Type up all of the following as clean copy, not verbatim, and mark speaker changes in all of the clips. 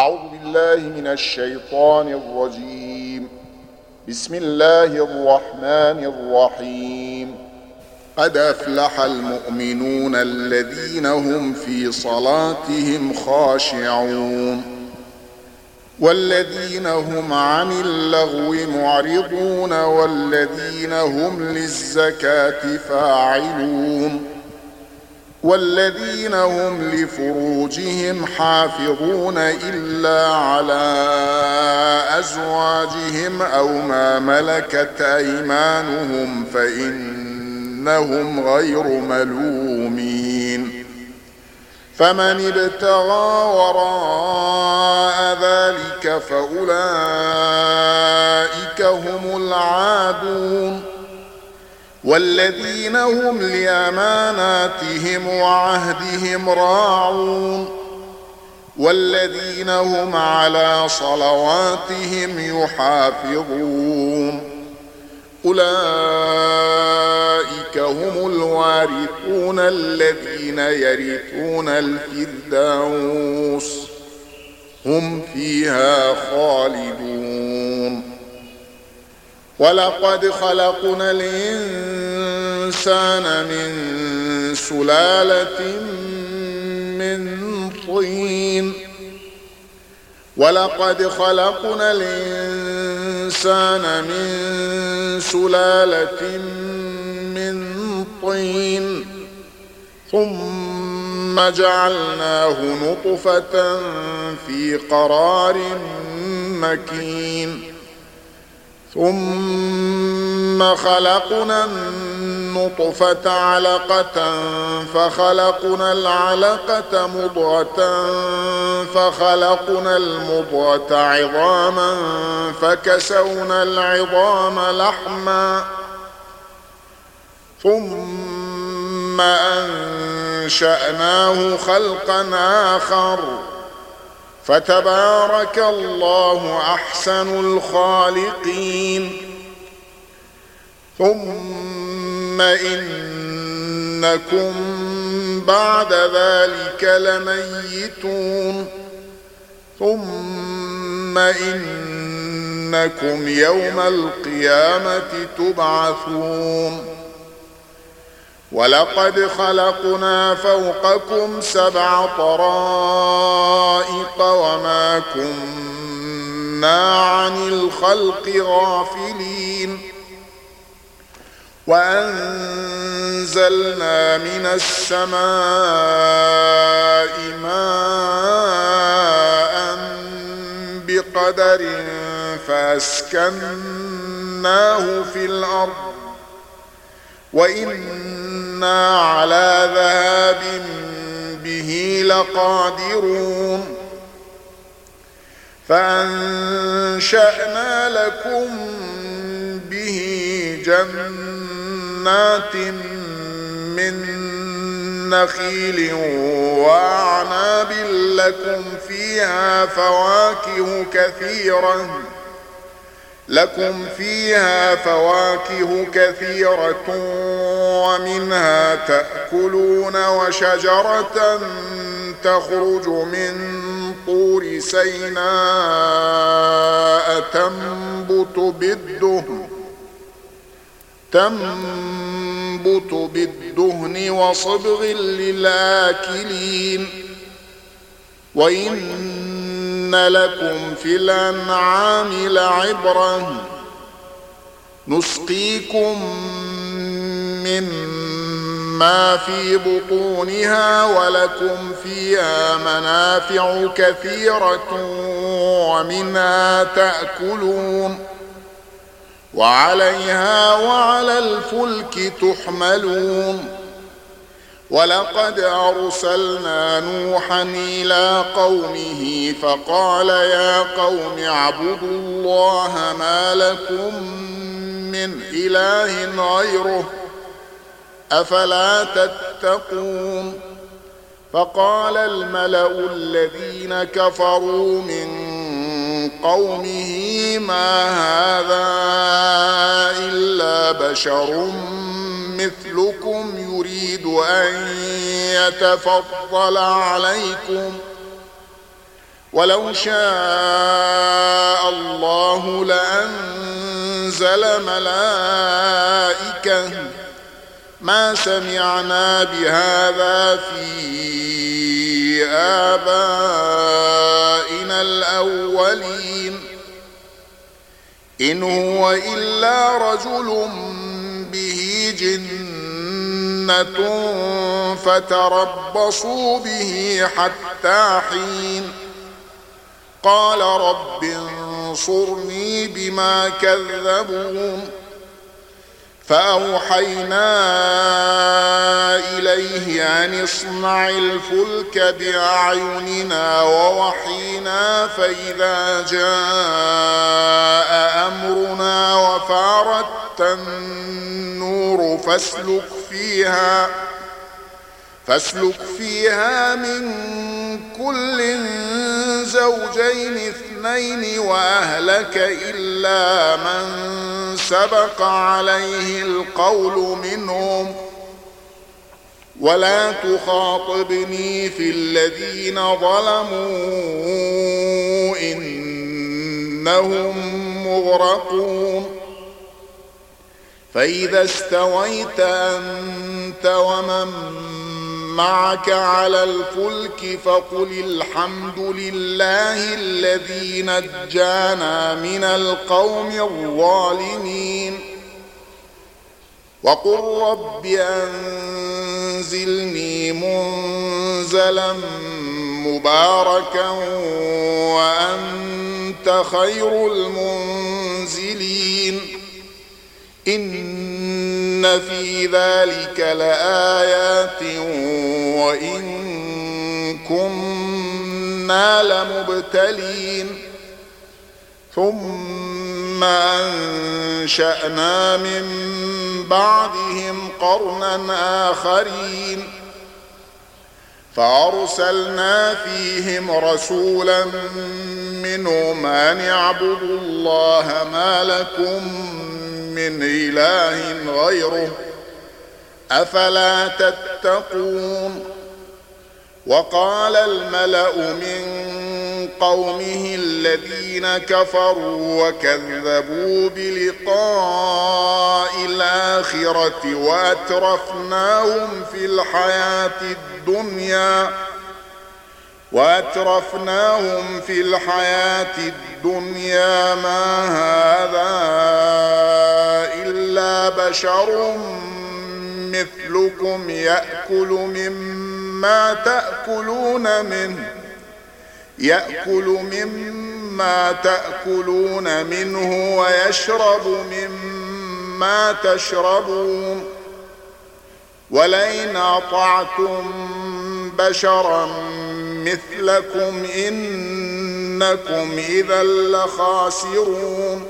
Speaker 1: أعوذ بالله من الشيطان الرجيم. بسم الله الرحمن الرحيم. قد أفلح المؤمنون الذين هم في صلاتهم خاشعون والذين هم عن اللغو معرضون والذين هم للزكاة فاعلون والذين هم لفروجهم حافظون إلا على أزواجهم أو ما ملكت أيمانهم فإنهم غير ملومين. فمن ابتغى وراء ذلك فأولئك هم العادون والذين هم لأماناتهم وعهدهم راعون والذين هم على صلواتهم يحافظون. أولئك هم الوارثون الذين يرثون الفردوس هم فيها خالدون. ولقد خلقنا الإنسان من سلالة من طين ولقد خلقنا الإنسان من سلالة من طين ثم جعلناه نطفة في قرار مكين ثم خلقنا النطفة علقة فخلقنا العلقة مضغة فخلقنا المضغة عظاما فكسونا العظام لحما ثم أنشأناه خلقا آخر فتبارك الله أحسن الخالقين. ثم إنكم بعد ذلك لميتون ثم إنكم يوم القيامة تبعثون. ولقد خلقنا فوقكم 7 طرائق وما كنا عن الخلق غافلين وأنزلنا من السماء ماء بقدر فأسكناه في الأرض وإنا على ذهاب به لقادرون. فأنشأنا لكم به جنات من نخيل وأعناب لكم فيها فواكه كثيرة ومنها تأكلون وشجرة تخرج من طور سيناء تنبت بالدهن وصبغ للآكلين. وإن لكم في الأنعام لعبرة نسقيكم مما في بطونها ولكم فيها منافع كثيرة ومنها تأكلون وعليها وعلى الفلك تحملون. ولقد أرسلنا نوحا إلى قومه فقال يا قوم اعبدوا الله ما لكم من إله غيره أفلا تتقون. فقال الملأ الذين كفروا من قومه ما هذا إلا بشر مثلكم يريد أن يتفضل عليكم ولو شاء الله لأنزل ملائكة ما سمعنا بهذا في آبائنا الأولين إن هو إلا رجل به جنة فتربصوا به حتى حين قال رب انصرني بما كذبون فأوحينا إليه أن اصنع الفلك بأعيننا ووحينا فإذا جاء أمرنا وفارت النور فاسلك فيها من كل زوجين اثنين وأهلك إلا من سبق عليه القول منهم ولا تخاطبني في الذين ظلموا إنهم مغرقون فإذا استويت أنت ومن معك على الفلك فقل الحمد لله الذي نجانا من القوم الظالمين وقل رب أنزلني منزلا مباركا وأنت خير المنزلين إن في ذلك لآيات وإن كنا لمبتلين ثم أنشأنا من بعدهم قرنا آخرين فأرسلنا فيهم رسولا منهم أن اعبدوا الله ما لكم من إله غيره أفلا تتقون وقال الملأ من قومه الذين كفروا وكذبوا بلقاء الآخرة وأترفناهم في الحياة الدنيا ما هذا إلا بشر مثلكم يأكل مما تأكلون منه ويشرب مما تشربون ولئن أطعتم بشرا مثلكم إنكم إذا لخاسرون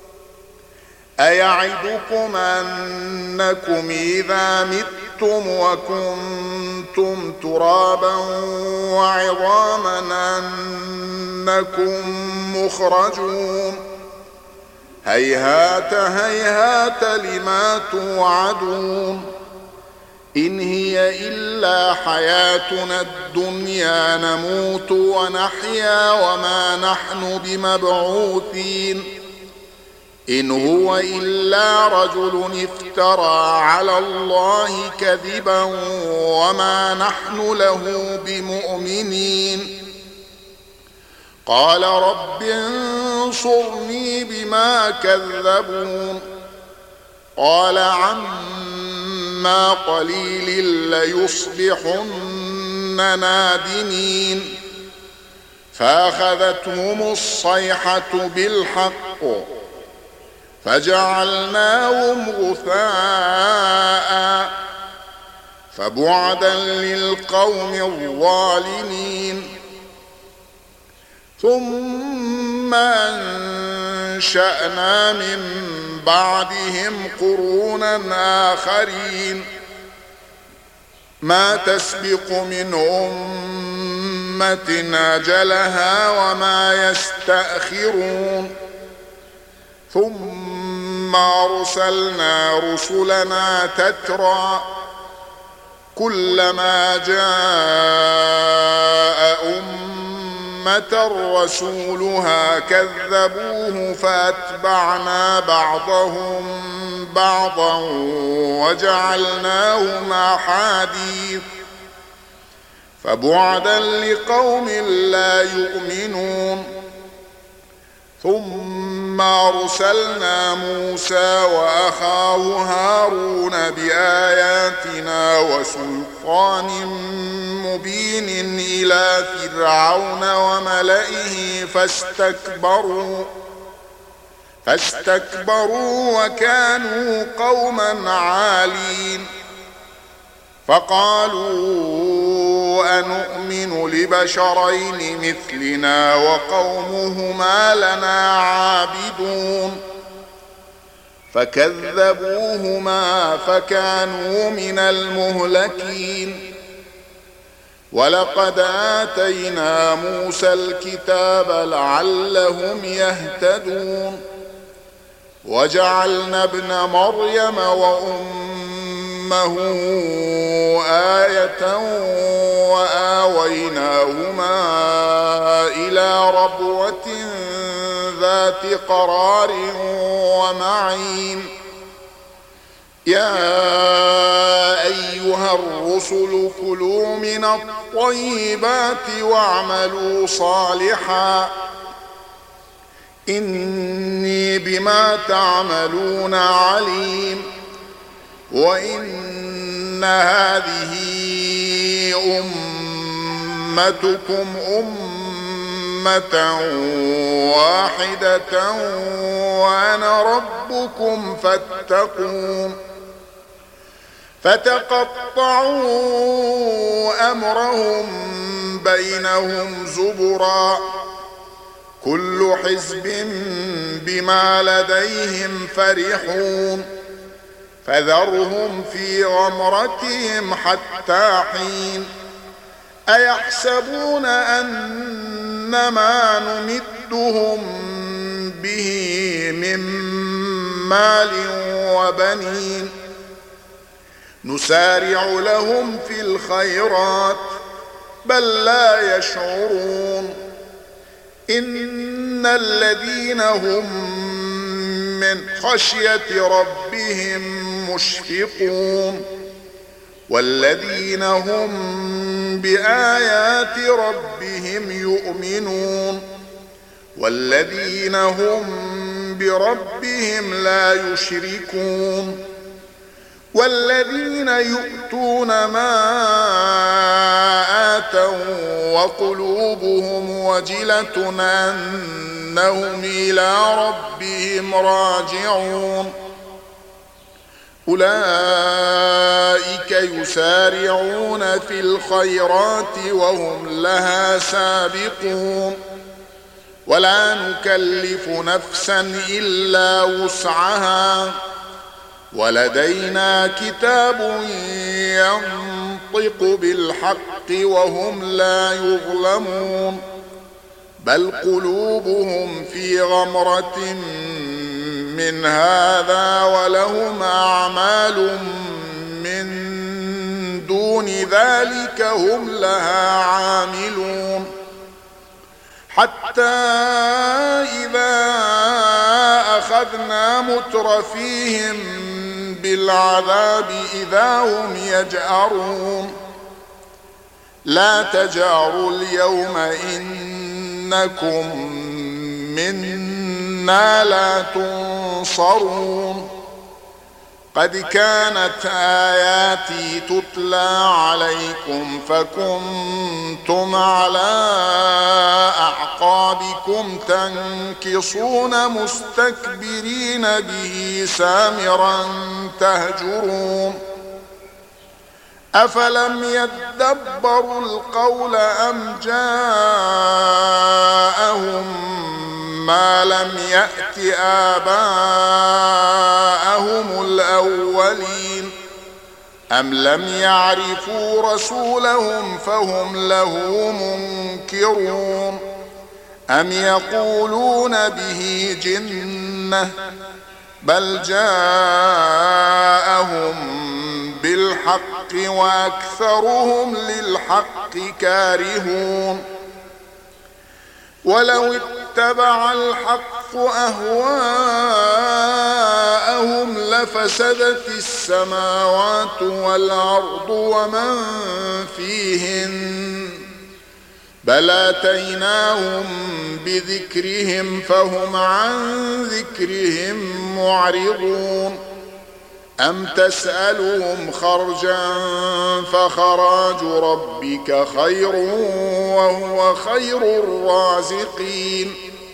Speaker 1: أيعدكم أنكم إذا متم وكنتم ترابا وعظاما أنكم مخرجون هيهات هيهات لما توعدون إن هي إلا حياتنا الدنيا نموت ونحيا وما نحن بمبعوثين إن هو إلا رجل افترى على الله كذبا وما نحن له بمؤمنين قال رب انصرني بما كذبون قال عما قليل ليصبحن نادمين فأخذتهم الصيحة بالحق فجعلناهم غثاء فبعدا للقوم الظالمين ثم أنشأنا من بعدهم قرونا آخرين ما تسبق من أمة أجلها وما يستأخرون ثم أرسلنا رسلنا تترى كلما جاء أمة أمة رسولها كذبوه فأتبعنا بعضهم بعضا وجعلناهم أحاديث فبعدا لقوم لا يؤمنون. ثم أرسلنا موسى وأخاه هارون بآياتنا وسلطان مبين إلى فرعون وملئه فاستكبروا وكانوا قوما عالين. فقالوا أنؤمن لبشرين مثلنا وقومهما لنا عابدون فكذبوهما فكانوا من المهلكين. ولقد آتينا موسى الكتاب لعلهم يهتدون وجعلنا ابن مريم وأمه آية وآويناهما إلى ربوة ذات قرار ومعين. يا أيها الرسل كلوا من الطيبات واعملوا صالحا إني بما تعملون عليم. وإن هذه أمتكم أمة واحدة وأنا ربكم فاتقون. فتقطعوا أمرهم بينهم زبرا كل حزب بما لديهم فرحون. فذرهم في غمرتهم حتى حين. أيحسبون أن ما نمدهم به من مال وبنين نسارع لهم في الخيرات بل لا يشعرون. إن الذين هم من خشية ربهم مشفقون والذين هم بآيات ربهم يؤمنون والذين هم بربهم لا يشركون والذين يؤتون ما آتوا وقلوبهم وجلة أنهم إلى ربهم راجعون. أولئك يسارعون في الخيرات وهم لها سابقون ولا نكلف نفسا إلا وسعها ولدينا كتاب ينطق بالحق وهم لا يظلمون. بل قلوبهم في غمرة من هذا ولهم أعمال من دون ذلك هم لها عاملون. حتى إذا أخذنا مترفيهم بالعذاب إذا هم يجأرون. لا تجأروا اليوم إنكم منا لا تنصرون. قد كانت آياتي تتلى عليكم فكنتم على أعقابكم تنكصون مستكبرين به سامرا تهجرون. أفلم يدبروا القول أم جاءهم ما لم يأت آباءهم الأولين أم لم يعرفوا رسولهم فهم له منكرون أم يقولون به جنة بل جاءهم بالحق وأكثرهم للحق كارهون. ولو اتبع الحق أهواءهم لفسدت السماوات والأرض ومن فيهن بل آتيناهم بذكرهم فهم عن ذكرهم معرضون أم تسألهم خرجا فخراج ربك خير وهو خير الرازقين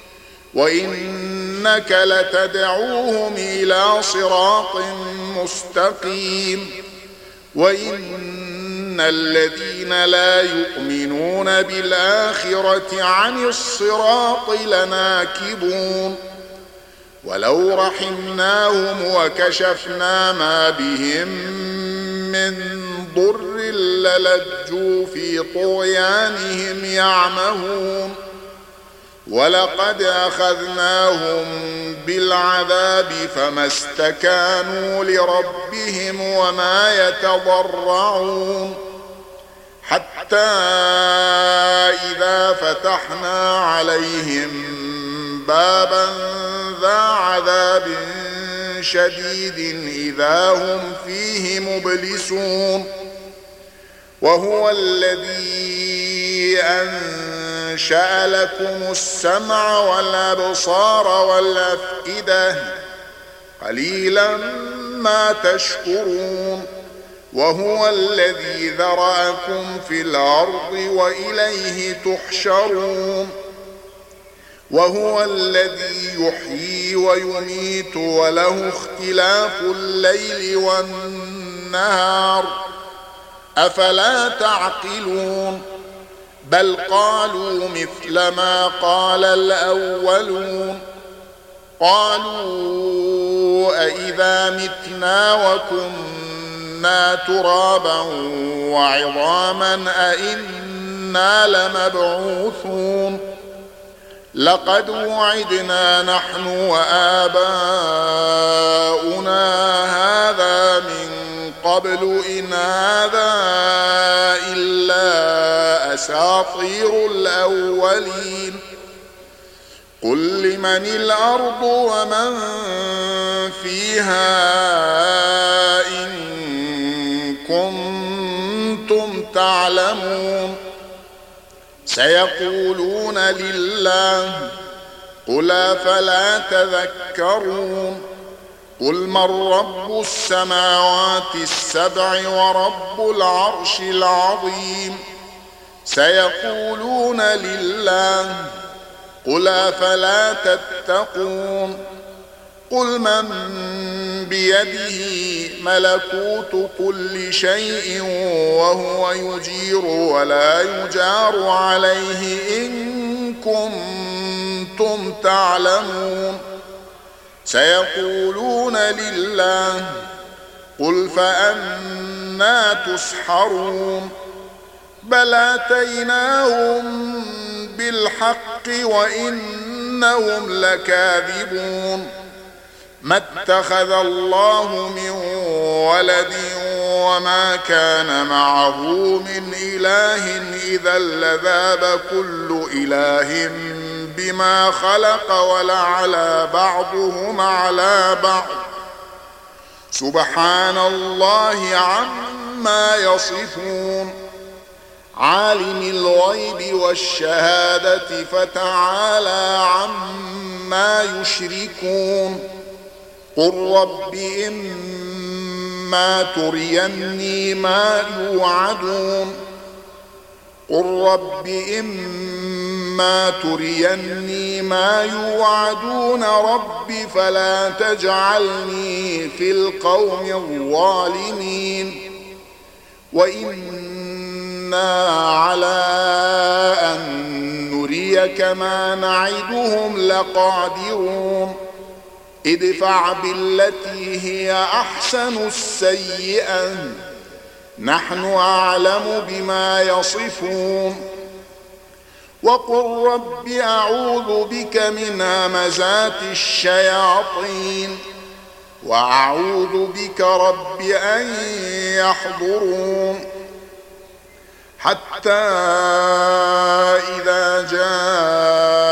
Speaker 1: وإنك لتدعوهم إلى صراط مستقيم وإن الذين لا يؤمنون بالآخرة عن الصراط لناكبون ولو رحمناهم وكشفنا ما بهم من ضر للجوا في طغيانهم يعمهون ولقد أخذناهم بالعذاب فما استكانوا لربهم وما يتضرعون حتى إذا فتحنا عليهم بابا ذا عذاب شديد إذا هم فيه مبلسون وهو الذي أنشأ لكم السمع والأبصار والأفئدة قليلا ما تشكرون وهو الذي ذرأكم في الأرض وإليه تحشرون وهو الذي يحيي ويميت وله اختلاف الليل والنهار أفلا تعقلون بل قالوا مثل ما قال الأولون قالوا أإذا متنا وكنا ترابا وعظاما أإنا لمبعوثون لقد وعدنا نحن وآباؤنا هذا من قبل إن هذا إلا أساطير الأولين قل لمن الأرض ومن فيها إن كنتم تعلمون سيقولون لله قل أفلا تذكرون قل من رب السماوات السبع ورب العرش العظيم سيقولون لله قل أفلا تتقون قل من بيده ملكوت كل شيء وهو يجير ولا يجار عليه إن كنتم تعلمون سيقولون لله قل فأنى تسحرون بل آتيناهم بالحق وإنهم لكاذبون ما اتخذ الله من ولد وما كان معه من إله إذا لذاب كل إله بما خلق ولعلى بعضهم على بعض سبحان الله عما يصفون عالم الغيب والشهادة فتعالى عما يشركون قل رب إما تريني ما يوعدون قل رب إما تريني ما يوعدون رب فلا تجعلني في القوم الظالمين وإنا على أن نريك ما نعدهم لقادرون ادفع بالتي هي أحسن السيئة نحن أعلم بما يصفون وقل رب أعوذ بك من همزات الشياطين وأعوذ بك رب أن يحضرون حتى إذا جاء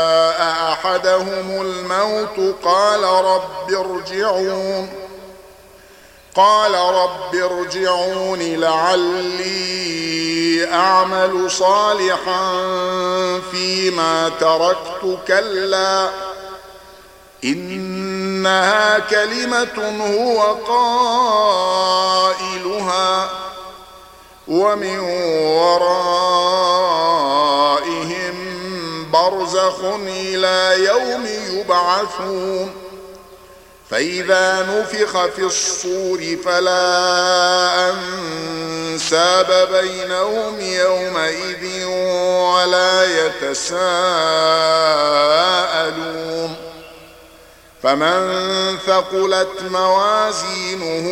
Speaker 1: أحدهم الموت قال رب ارجعون لعلي أعمل صالحا فيما تركت كلا إنها كلمة هو قائلها ومن ورائهم برزخ إلى يوم يبعثون فإذا نفخ في الصور فلا أنساب بينهم يومئذ ولا يتساءلون فمن ثقلت موازينه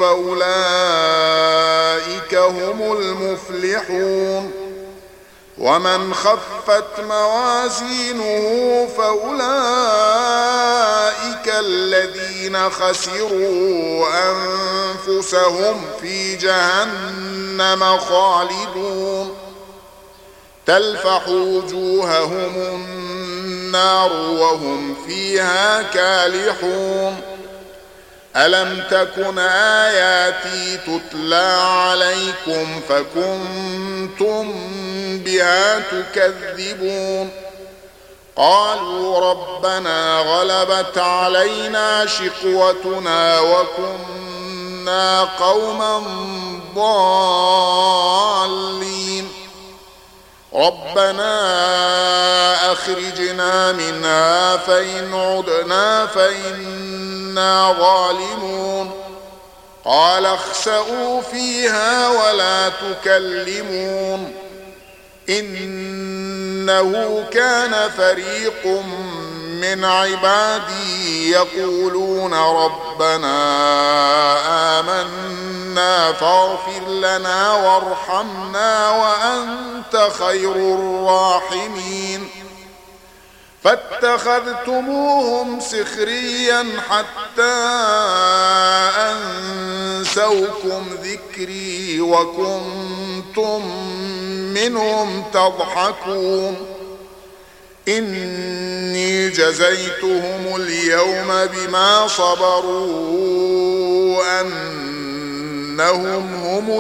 Speaker 1: فأولئك هم المفلحون ومن خفت موازينه فأولئك الذين خسروا أنفسهم في جهنم خالدون تلفح وجوههم النار وهم فيها كالحون ألم تكن آياتي تتلى عليكم فكنتم بها تكذبون قالوا ربنا غلبت علينا شقوتنا وكنا قوما ضالين ربنا أخرجنا منها فإن عدنا فإنا ظالمون قال اخسئوا فيها ولا تكلمون إنه كان فريق من عبادي يقولون ربنا آمنا فاغفر لنا وارحمنا وأنت خير الراحمين فاتخذتموهم سخريا حتى أنسوكم ذكري وكنتم منهم تضحكون إني جزيتهم اليوم بما صبروا أنهم هم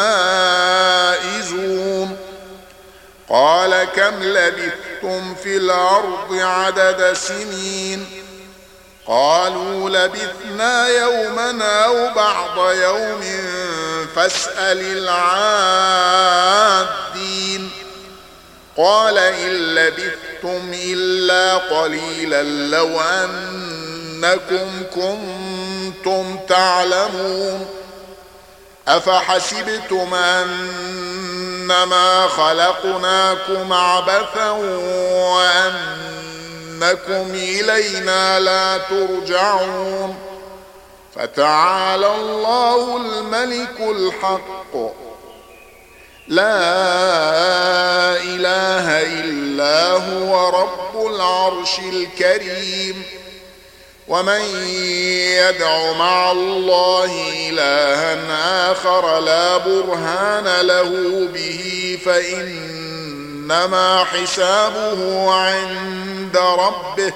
Speaker 1: الفائزون قال كم لبثتم في الأرض عدد سنين قالوا لبثنا يوما أو بعض يوم فاسأل العادين قال إن لبثتم إلا قليلا لو أنكم كنتم تعلمون أفحسبتم أنما خلقناكم عبثا وأنكم إلينا لا ترجعون فتعالى الله الملك الحق لا إله إلا هو رب العرش الكريم ومن يدع مع الله إلها آخر لا برهان له به فإنما حسابه عند ربه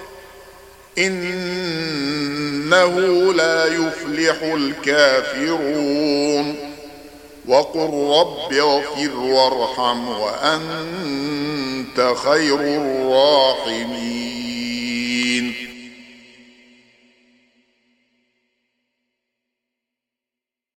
Speaker 1: إنه لا يفلح الكافرون وقل رب اغفر وارحم وأنت خير الراحمين